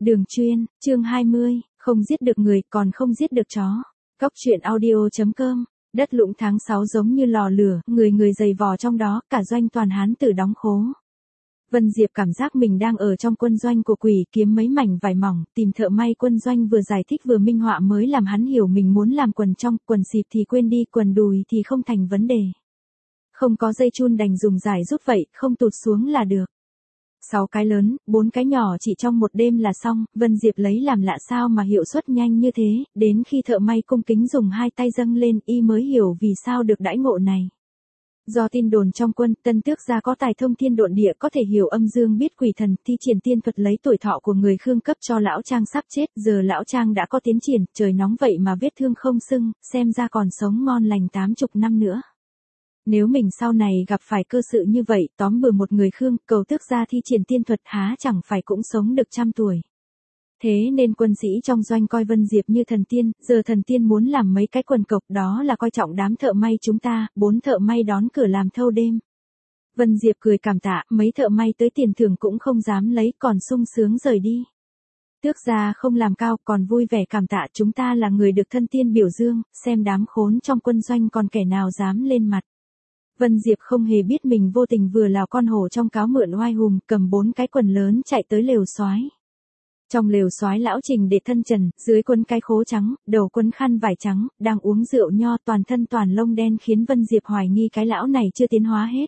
Đường chuyên, chương 20, không giết được người, còn không giết được chó. Cóc truyện audio.com. Đất Lũng tháng 6 giống như lò lửa, người dày vò trong đó, cả doanh toàn hán tử đóng khố. Vân Diệp cảm giác mình đang ở trong quân doanh của quỷ, kiếm mấy mảnh vải mỏng, tìm thợ may quân doanh vừa giải thích vừa minh họa mới làm hắn hiểu mình muốn làm quần trong, quần xịp thì quên đi, quần đùi thì không thành vấn đề. Không có dây chun đành dùng giải rút vậy, không tụt xuống là được. 6 cái lớn, 4 cái nhỏ chỉ trong một đêm là xong, Vân Diệp lấy làm lạ sao mà hiệu suất nhanh như thế, đến khi thợ may cung kính dùng hai tay dâng lên y mới hiểu vì sao được đãi ngộ này. Do tin đồn trong quân, Tân Tước gia có tài thông thiên độn địa, có thể hiểu âm dương biết quỷ thần, thi triển tiên thuật lấy tuổi thọ của người Khương cấp cho lão Trang sắp chết, giờ lão Trang đã có tiến triển, trời nóng vậy mà vết thương không sưng, xem ra còn sống ngon lành 80 năm nữa. Nếu mình sau này gặp phải cơ sự như vậy, tóm bừa một người Khương, cầu tước gia thi triển tiên thuật há chẳng phải cũng sống được 100 tuổi. Thế nên quân sĩ trong doanh coi Vân Diệp như thần tiên, giờ thần tiên muốn làm mấy cái quần cộc, đó là coi trọng đám thợ may chúng ta, 4 thợ may đón cửa làm thâu đêm. Vân Diệp cười cảm tạ, mấy thợ may tới tiền thưởng cũng không dám lấy, còn sung sướng rời đi. Tước gia không làm cao, còn vui vẻ cảm tạ, chúng ta là người được thân tiên biểu dương, xem đám khốn trong quân doanh còn kẻ nào dám lên mặt. Vân Diệp không hề biết mình vô tình vừa là con hổ trong cáo mượn oai hùng, cầm 4 cái quần lớn chạy tới lều soái. Trong lều soái lão Trình để thân trần, dưới quấn cái khố trắng, đầu quấn khăn vải trắng, đang uống rượu nho, toàn thân toàn lông đen khiến Vân Diệp hoài nghi cái lão này chưa tiến hóa hết.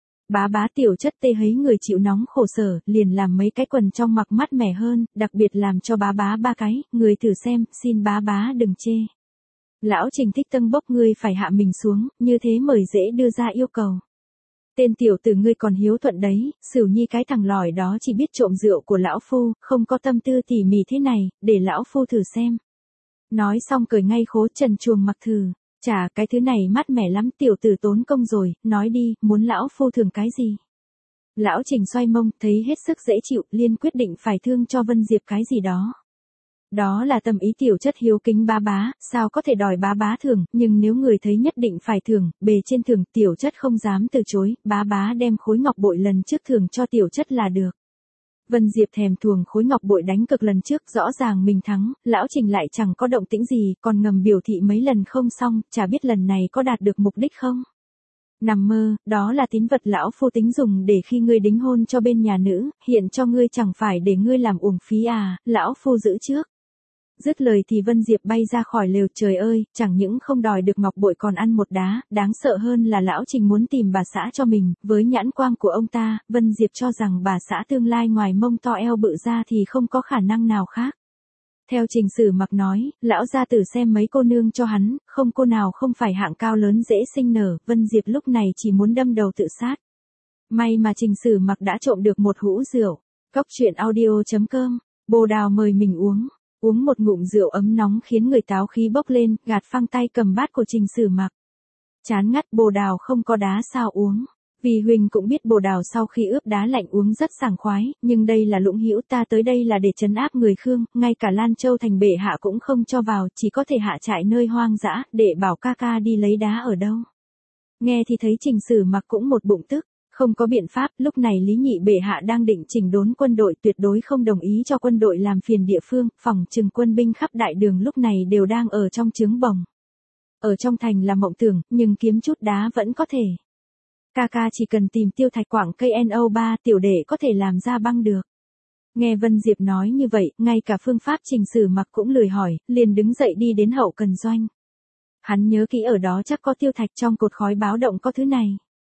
Bá tiểu chất tê hấy người chịu nóng khổ sở, liền làm mấy cái quần trong mặc mát mẻ hơn, đặc biệt làm cho bá 3 cái, người thử xem, xin bá đừng chê. Lão Trình thích tâng bốc, ngươi phải hạ mình xuống, như thế mời dễ đưa ra yêu cầu. Tên tiểu tử ngươi còn hiếu thuận đấy, Sửu Nhi cái thằng lòi đó chỉ biết trộm rượu của lão phu, không có tâm tư tỉ mỉ thế này, để lão phu thử xem. Nói xong cởi ngay khố trần chuồng mặc thử, chả cái thứ này mát mẻ lắm, tiểu tử tốn công rồi, nói đi, muốn lão phu thưởng cái gì. Lão Trình xoay mông, thấy hết sức dễ chịu, liền quyết định phải thương cho Vân Diệp cái gì đó. Đó là tâm ý tiểu chất hiếu kính bá, sao có thể đòi bá thưởng, nhưng nếu người thấy nhất định phải thưởng, bề trên thưởng, tiểu chất không dám từ chối, bá đem khối ngọc bội lần trước thưởng cho tiểu chất là được. Vân Diệp thèm thuồng khối ngọc bội đánh cực lần trước, rõ ràng mình thắng, lão Trình lại chẳng có động tĩnh gì, còn ngầm biểu thị mấy lần không xong, chả biết lần này có đạt được mục đích không. Nằm mơ, đó là tín vật lão phu tính dùng để khi ngươi đính hôn cho bên nhà nữ, hiện cho ngươi chẳng phải để ngươi làm uổng phí à, lão phu giữ trước. Dứt lời thì Vân Diệp bay ra khỏi lều, trời ơi, chẳng những không đòi được ngọc bội còn ăn một đá, đáng sợ hơn là lão Trình muốn tìm bà xã cho mình, với nhãn quang của ông ta, Vân Diệp cho rằng bà xã tương lai ngoài mông to eo bự ra thì không có khả năng nào khác. Theo Trình Sử Mặc nói, lão gia tử xem mấy cô nương cho hắn, không cô nào không phải hạng cao lớn dễ sinh nở, Vân Diệp lúc này chỉ muốn đâm đầu tự sát. May mà Trình Sử Mặc đã trộm được một hũ rượu. Cóc truyện audio.com. Bồ Đào mời mình uống. Uống một ngụm rượu ấm nóng khiến người táo khí bốc lên, gạt phăng tay cầm bát của Trình Sử Mặc. Chán ngắt, Bồ Đào không có đá sao uống. Vì Huỳnh cũng biết Bồ Đào sau khi ướp đá lạnh uống rất sảng khoái, nhưng đây là Lũng Hữu, ta tới đây là để trấn áp người Khương, ngay cả Lan Châu thành bệ hạ cũng không cho vào, chỉ có thể hạ trại nơi hoang dã, để bảo ca ca đi lấy đá ở đâu. Nghe thì thấy Trình Sử Mặc cũng một bụng tức. Không có biện pháp, lúc này Lý Nhị bệ hạ đang định chỉnh đốn quân đội, tuyệt đối không đồng ý cho quân đội làm phiền địa phương, phòng trừng quân binh khắp đại đường lúc này đều đang ở trong trướng bồng. Ở trong thành là mộng tưởng, nhưng kiếm chút đá vẫn có thể. Ca ca chỉ cần tìm tiêu thạch quảng cây NO3 tiểu đệ có thể làm ra băng được. Nghe Vân Diệp nói như vậy, ngay cả phương pháp Trình Sử Mặc cũng lười hỏi, liền đứng dậy đi đến hậu cần doanh. Hắn nhớ kỹ ở đó chắc có tiêu thạch, trong cột khói báo động có thứ này.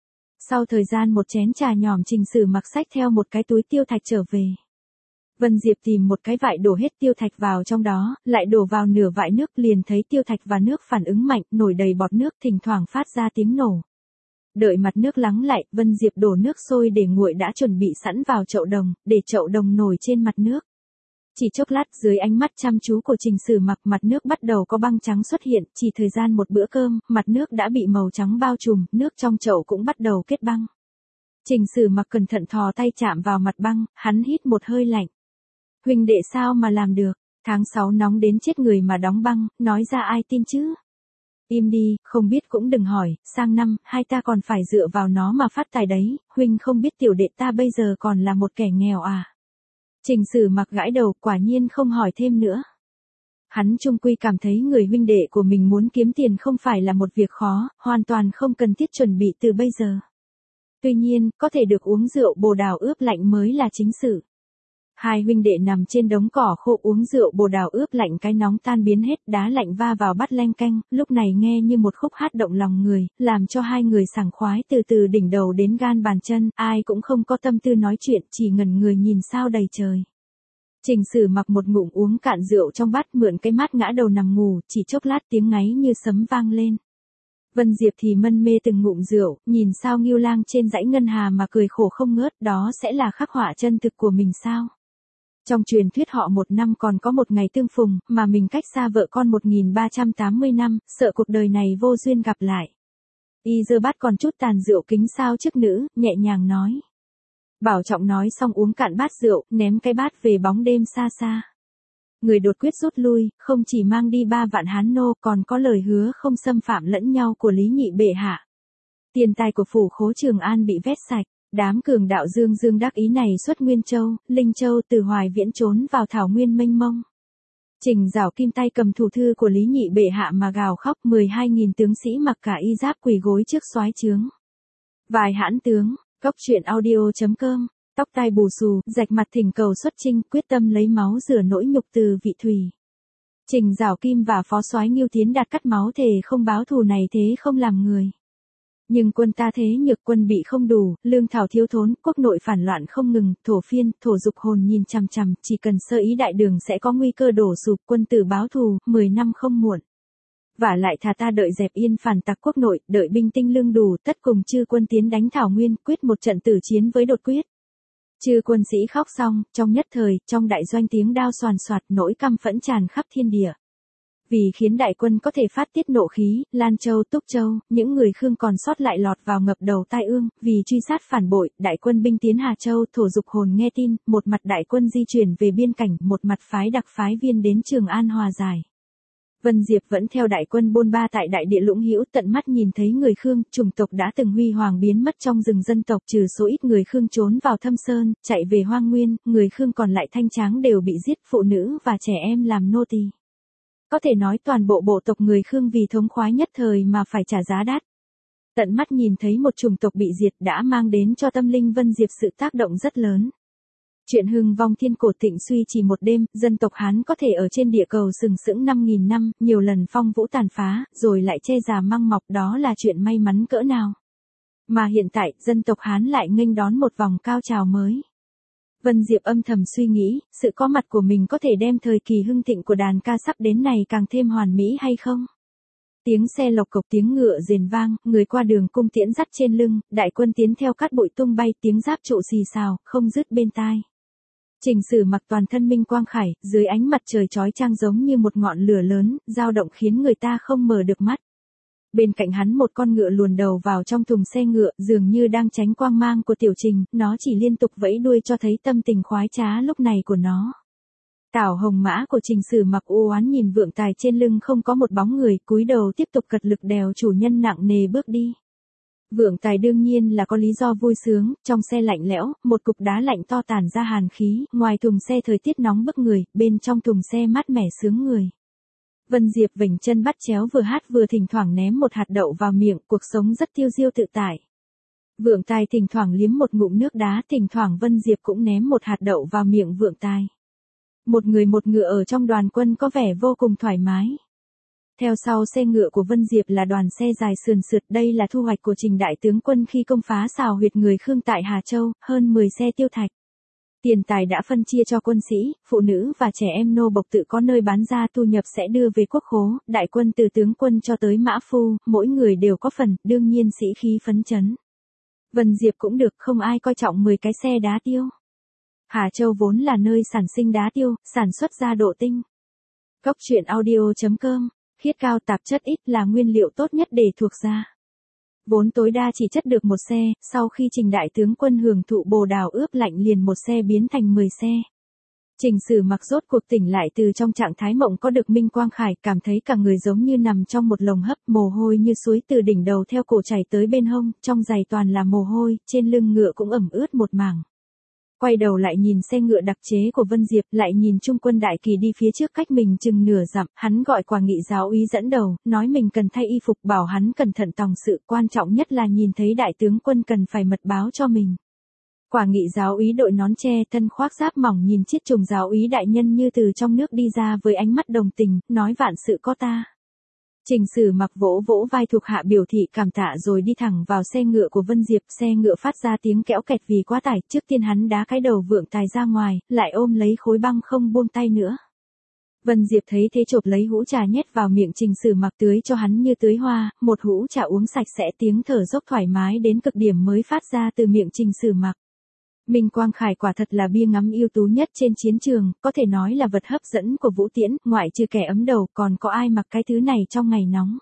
Sau thời gian một chén trà nhòm, Trình Sử Mặc xách theo một cái túi tiêu thạch trở về. Vân Diệp tìm một cái vại đổ hết tiêu thạch vào trong đó, lại đổ vào nửa vại nước, liền thấy tiêu thạch và nước phản ứng mạnh, nổi đầy bọt nước, thỉnh thoảng phát ra tiếng nổ. Đợi mặt nước lắng lại, Vân Diệp đổ nước sôi để nguội đã chuẩn bị sẵn vào chậu đồng, để chậu đồng nổi trên mặt nước. Chỉ chốc lát, dưới ánh mắt chăm chú của Trình Sử Mặc, mặt nước bắt đầu có băng trắng xuất hiện, chỉ thời gian một bữa cơm, mặt nước đã bị màu trắng bao trùm, nước trong chậu cũng bắt đầu kết băng. Trình Sử Mặc cẩn thận thò tay chạm vào mặt băng, hắn hít một hơi lạnh. Huynh đệ sao mà làm được, tháng 6 nóng đến chết người mà đóng băng, nói ra ai tin chứ? Im đi, không biết cũng đừng hỏi, sang năm, hai ta còn phải dựa vào nó mà phát tài đấy, huynh không biết tiểu đệ ta bây giờ còn là một kẻ nghèo à? Trình Sử Mặc gãi đầu, quả nhiên không hỏi thêm nữa. Hắn chung quy cảm thấy người huynh đệ của mình muốn kiếm tiền không phải là một việc khó, hoàn toàn không cần thiết chuẩn bị từ bây giờ. Tuy nhiên, có thể được uống rượu bồ đào ướp lạnh mới là chính sự. Hai huynh đệ nằm trên đống cỏ khô uống rượu bồ đào ướp lạnh, cái nóng tan biến hết, đá lạnh va vào bát leng keng, lúc này nghe như một khúc hát động lòng người, làm cho hai người sảng khoái từ từ đỉnh đầu đến gan bàn chân, ai cũng không có tâm tư nói chuyện, chỉ ngẩn người nhìn sao đầy trời. Trình Sử Mặc một ngụm uống cạn rượu trong bát, mượn cái mát ngã đầu nằm ngủ, chỉ chốc lát tiếng ngáy như sấm vang lên. Vân Diệp thì mân mê từng ngụm rượu, nhìn sao Ngưu Lang trên dãy ngân hà mà cười khổ không ngớt, đó sẽ là khắc họa chân thực của mình sao? Trong truyền thuyết họ một năm còn có một ngày tương phùng, mà mình cách xa vợ con 1380 năm, sợ cuộc đời này vô duyên gặp lại. Y giơ bát còn chút tàn rượu kính sao trước nữ, nhẹ nhàng nói. Bảo Trọng nói xong uống cạn bát rượu, ném cái bát về bóng đêm xa xa. Người đột quyết rút lui, không chỉ mang đi 3 vạn hán nô, còn có lời hứa không xâm phạm lẫn nhau của Lý Nhị bệ hạ. Tiền tài của phủ khố Trường An bị vét sạch. Đám cường đạo dương dương đắc ý này xuất Nguyên Châu, Linh Châu từ Hoài Viễn trốn vào thảo nguyên mênh mông. Trình Giảo Kim tay cầm thủ thư của Lý Nhị bệ hạ mà gào khóc, 12.000 tướng sĩ mặc cả y giáp quỳ gối trước soái trướng. Vài hãn tướng, Cốc Truyện Audio.com, tóc tai bù xù, rạch mặt thỉnh cầu xuất chinh, quyết tâm lấy máu rửa nỗi nhục từ vị thủy. Trình Giảo Kim và phó soái Ngưu Tiến Đạt cắt máu thề không báo thù này thế không làm người. Nhưng quân ta thế nhược, quân bị không đủ, lương thảo thiếu thốn, quốc nội phản loạn không ngừng, thổ phiên, thổ dục hồn nhìn chằm chằm, chỉ cần sơ ý đại đường sẽ có nguy cơ đổ sụp, quân tử báo thù, 10 năm không muộn. Vả lại thà ta đợi dẹp yên phản tặc quốc nội, đợi binh tinh lương đủ, tất cùng chư quân tiến đánh thảo nguyên, quyết một trận tử chiến với đột quyết. Chư quân sĩ khóc xong, trong nhất thời, trong đại doanh tiếng đao xoàn xoạt, nỗi căm phẫn tràn khắp thiên địa. Vì khiến đại quân có thể phát tiết nộ khí, Lan Châu, Túc Châu, những người Khương còn sót lại lọt vào ngập đầu tai ương, vì truy sát phản bội, đại quân binh tiến Hà Châu, thổ dục hồn nghe tin, một mặt đại quân di chuyển về biên cảnh, một mặt phái đặc phái viên đến Trường An hòa giải. Vân Diệp vẫn theo đại quân bôn ba tại đại địa Lũng Hữu, tận mắt nhìn thấy người Khương, chủng tộc đã từng huy hoàng biến mất trong rừng dân tộc, trừ số ít người Khương trốn vào thâm sơn, chạy về hoang nguyên, người Khương còn lại thanh tráng đều bị giết, phụ nữ và trẻ em làm nô tỳ. Có thể nói toàn bộ bộ tộc người Khương vì thống khoái nhất thời mà phải trả giá đắt. Tận mắt nhìn thấy một chủng tộc bị diệt đã mang đến cho tâm linh Vân Diệp sự tác động rất lớn. Chuyện hưng vong thiên cổ thịnh suy chỉ một đêm, dân tộc Hán có thể ở trên địa cầu sừng sững 5.000 năm, nhiều lần phong vũ tàn phá, rồi lại che già măng mọc, đó là chuyện may mắn cỡ nào. Mà hiện tại, dân tộc Hán lại nghênh đón một vòng cao trào mới. Vân Diệp âm thầm suy nghĩ, sự có mặt của mình có thể đem thời kỳ hưng thịnh của đàn ca sắp đến này càng thêm hoàn mỹ hay không? Tiếng xe lộc cộc, tiếng ngựa rền vang, người qua đường cung tiễn dắt trên lưng, đại quân tiến theo cát bụi tung bay, tiếng giáp trụ xì xào, không dứt bên tai. Trình Sử Mặc toàn thân minh quang khải, dưới ánh mặt trời chói chang giống như một ngọn lửa lớn, dao động khiến người ta không mở được mắt. Bên cạnh hắn một con ngựa luồn đầu vào trong thùng xe ngựa, dường như đang tránh quang mang của Tiểu Trình, nó chỉ liên tục vẫy đuôi cho thấy tâm tình khoái trá lúc này của nó. Tảo hồng mã của Trình Sử Mặc u oán nhìn Vượng Tài trên lưng không có một bóng người, cúi đầu tiếp tục cật lực đèo chủ nhân nặng nề bước đi. Vượng Tài đương nhiên là có lý do vui sướng, trong xe lạnh lẽo, một cục đá lạnh to tản ra hàn khí, ngoài thùng xe thời tiết nóng bức người, bên trong thùng xe mát mẻ sướng người. Vân Diệp vểnh chân bắt chéo vừa hát vừa thỉnh thoảng ném một hạt đậu vào miệng, cuộc sống rất tiêu diêu tự tại. Vượng Tài thỉnh thoảng liếm một ngụm nước đá, thỉnh thoảng Vân Diệp cũng ném một hạt đậu vào miệng Vượng Tài. Một người một ngựa ở trong đoàn quân có vẻ vô cùng thoải mái. Theo sau xe ngựa của Vân Diệp là đoàn xe dài sườn sượt, đây là thu hoạch của Trình đại tướng quân khi công phá xào huyệt người Khương tại Hà Châu, hơn 10 xe tiêu thạch. Tiền tài đã phân chia cho quân sĩ, phụ nữ và trẻ em nô bộc tự có nơi bán ra, thu nhập sẽ đưa về quốc khố, đại quân từ tướng quân cho tới mã phu, mỗi người đều có phần, đương nhiên sĩ khí phấn chấn. Vân Diệp cũng được, không ai coi trọng 10 cái xe đá tiêu. Hà Châu vốn là nơi sản sinh đá tiêu, sản xuất ra độ tinh. Cốc Truyện Audio.com, khiết cao tạp chất ít là nguyên liệu tốt nhất để thuộc ra. Vốn tối đa chỉ chất được một xe, sau khi Trình đại tướng quân hưởng thụ bồ đào ướp lạnh liền một xe biến thành 10 xe. Trình Sử Mặc rốt cuộc tỉnh lại từ trong trạng thái mộng có được minh quang khải, cảm thấy cả người giống như nằm trong một lồng hấp, mồ hôi như suối từ đỉnh đầu theo cổ chảy tới bên hông, trong giày toàn là mồ hôi, trên lưng ngựa cũng ẩm ướt một mảng. Quay đầu lại nhìn xe ngựa đặc chế của Vân Diệp, lại nhìn trung quân đại kỳ đi phía trước cách mình chừng nửa dặm, hắn gọi Quả Nghị giáo úy dẫn đầu, nói mình cần thay y phục, bảo hắn cẩn thận tòng sự, quan trọng nhất là nhìn thấy đại tướng quân cần phải mật báo cho mình. Quả Nghị giáo úy đội nón tre, thân khoác giáp mỏng, nhìn Chiết Trùng giáo úy đại nhân như từ trong nước đi ra với ánh mắt đồng tình, nói vạn sự có ta. Trình Sử Mặc vỗ vỗ vai thuộc hạ biểu thị cảm tạ rồi đi thẳng vào xe ngựa của Vân Diệp, xe ngựa phát ra tiếng kẽo kẹt vì quá tải, trước tiên hắn đá cái đầu Vượng Tài ra ngoài, lại ôm lấy khối băng không buông tay nữa. Vân Diệp thấy thế chộp lấy hũ trà nhét vào miệng Trình Sử Mặc tưới cho hắn như tưới hoa, một hũ trà uống sạch sẽ, tiếng thở dốc thoải mái đến cực điểm mới phát ra từ miệng Trình Sử Mặc. Minh Quang Khải quả thật là bia ngắm ưu tú nhất trên chiến trường, có thể nói là vật hấp dẫn của Vũ Tiễn, ngoại trừ kẻ ấm đầu, còn có ai mặc cái thứ này trong ngày nóng.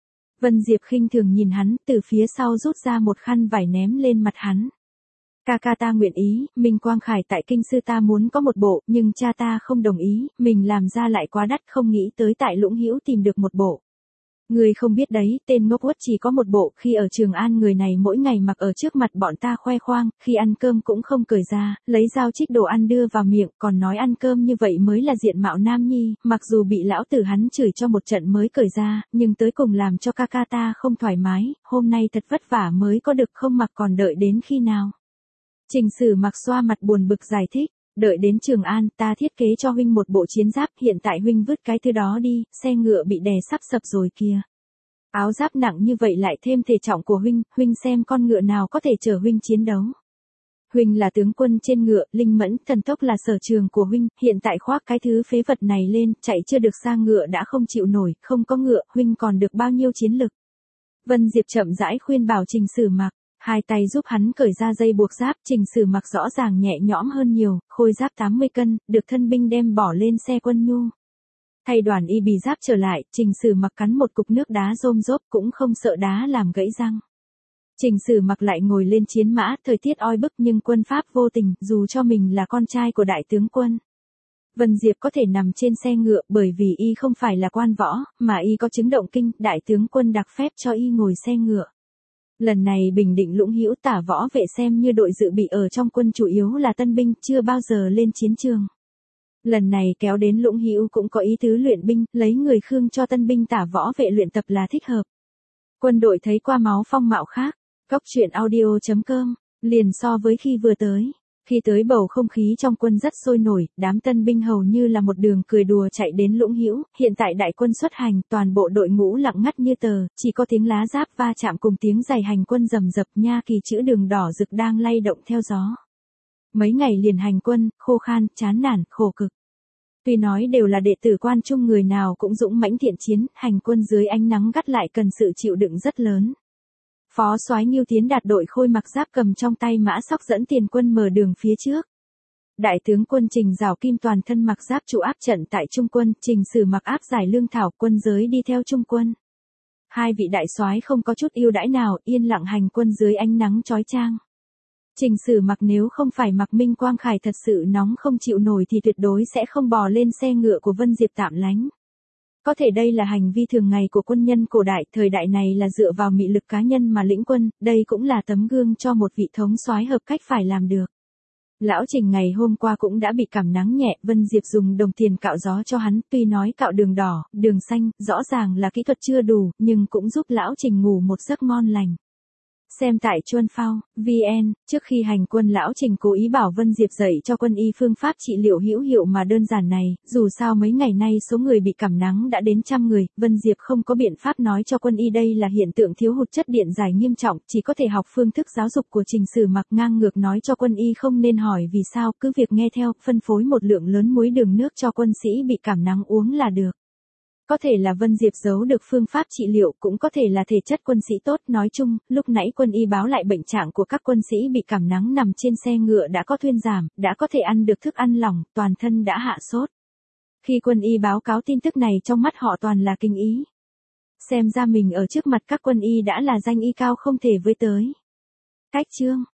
Vân Diệp khinh thường nhìn hắn, từ phía sau rút ra một khăn vải ném lên mặt hắn. Ca ca ta nguyện ý, Minh Quang Khải tại kinh sư ta muốn có một bộ, nhưng cha ta không đồng ý, mình làm ra lại quá đắt, không nghĩ tới tại Lũng Hữu tìm được một bộ. Người không biết đấy, tên ngốc uất chỉ có một bộ, khi ở Trường An người này mỗi ngày mặc ở trước mặt bọn ta khoe khoang, khi ăn cơm cũng không cởi ra, lấy dao trích đồ ăn đưa vào miệng, còn nói ăn cơm như vậy mới là diện mạo nam nhi, mặc dù bị lão tử hắn chửi cho một trận mới cởi ra, nhưng tới cùng làm cho ca ca ta không thoải mái, hôm nay thật vất vả mới có được, không mặc còn đợi đến khi nào. Trình Sử Mặc xoa mặt buồn bực giải thích. Đợi đến Trường An, ta thiết kế cho huynh một bộ chiến giáp, hiện tại huynh vứt cái thứ đó đi, xe ngựa bị đè sắp sập rồi kìa. Áo giáp nặng như vậy lại thêm thể trọng của huynh, huynh xem con ngựa nào có thể chở huynh chiến đấu. Huynh là tướng quân trên ngựa, linh mẫn, thần tốc là sở trường của huynh, hiện tại khoác cái thứ phế vật này lên, chạy chưa được xa ngựa đã không chịu nổi, không có ngựa, huynh còn được bao nhiêu chiến lực. Vân Diệp chậm rãi khuyên bảo Trình Sử Mặc. Hai tay giúp hắn cởi ra dây buộc giáp, Trình Sử Mặc rõ ràng nhẹ nhõm hơn nhiều, khôi giáp 80 cân, được thân binh đem bỏ lên xe quân nhu. Thay đoàn y bì giáp trở lại, Trình Sử Mặc cắn một cục nước đá rôm rốp cũng không sợ đá làm gãy răng. Trình Sử Mặc lại ngồi lên chiến mã, thời tiết oi bức nhưng quân Pháp vô tình, dù cho mình là con trai của đại tướng quân. Vân Diệp có thể nằm trên xe ngựa bởi vì y không phải là quan võ, mà y có chứng động kinh, đại tướng quân đặc phép cho y ngồi xe ngựa. Lần này Bình Định Lũng Hữu Tả võ vệ xem như đội dự bị ở trong quân chủ yếu là tân binh, chưa bao giờ lên chiến trường. Lần này kéo đến Lũng Hữu cũng có ý tứ luyện binh, lấy người Khương cho tân binh Tả võ vệ luyện tập là thích hợp. Quân đội thấy qua máu phong mạo khác, Cóc Truyện Audio.com, liền so với khi vừa tới. Khi tới bầu không khí trong quân rất sôi nổi, đám tân binh hầu như là một đường cười đùa chạy đến Lũng Hữu, hiện tại đại quân xuất hành, toàn bộ đội ngũ lặng ngắt như tờ, chỉ có tiếng lá giáp va chạm cùng tiếng giày hành quân rầm rập, nha kỳ chữ đường đỏ rực đang lay động theo gió. Mấy ngày liền hành quân, khô khan, chán nản, khổ cực. Tuy nói đều là đệ tử quan trung, người nào cũng dũng mãnh thiện chiến, hành quân dưới ánh nắng gắt lại cần sự chịu đựng rất lớn. Phó soái Ngưu Tiến Đạt đội khôi mặc giáp cầm trong tay mã sóc dẫn tiền quân mở đường phía trước. Đại tướng quân Trình Giảo Kim toàn thân mặc giáp trụ áp trận tại trung quân, Trình Sử Mặc áp giải lương thảo, quân giới đi theo trung quân. Hai vị đại soái không có chút ưu đãi nào, yên lặng hành quân dưới ánh nắng chói chang. Trình Sử Mặc nếu không phải mặc Minh Quang Khải thật sự nóng không chịu nổi thì tuyệt đối sẽ không bò lên xe ngựa của Vân Diệp tạm lánh. Có thể đây là hành vi thường ngày của quân nhân cổ đại, thời đại này là dựa vào mị lực cá nhân mà lĩnh quân, đây cũng là tấm gương cho một vị thống soái hợp cách phải làm được. Lão Trình ngày hôm qua cũng đã bị cảm nắng nhẹ, Vân Diệp dùng đồng tiền cạo gió cho hắn, tuy nói cạo đường đỏ, đường xanh, rõ ràng là kỹ thuật chưa đủ, nhưng cũng giúp Lão Trình ngủ một giấc ngon lành. Xem tại Chuân Phao, VN, trước khi hành quân Lão Trình cố ý bảo Vân Diệp dạy cho quân y phương pháp trị liệu hữu hiệu mà đơn giản này, dù sao mấy ngày nay số người bị cảm nắng đã đến 100 người, Vân Diệp không có biện pháp nói cho quân y đây là hiện tượng thiếu hụt chất điện giải nghiêm trọng, chỉ có thể học phương thức giáo dục của Trình Sử Mặc, ngang ngược nói cho quân y không nên hỏi vì sao, cứ việc nghe theo, phân phối một lượng lớn muối đường nước cho quân sĩ bị cảm nắng uống là được. Có thể là Vân Diệp giấu được phương pháp trị liệu, cũng có thể là thể chất quân sĩ tốt, nói chung, lúc nãy quân y báo lại bệnh trạng của các quân sĩ bị cảm nắng nằm trên xe ngựa đã có thuyên giảm, đã có thể ăn được thức ăn lỏng, toàn thân đã hạ sốt. Khi quân y báo cáo tin tức này trong mắt họ toàn là kinh ý. Xem ra mình ở trước mặt các quân y đã là danh y cao không thể với tới. Cách chương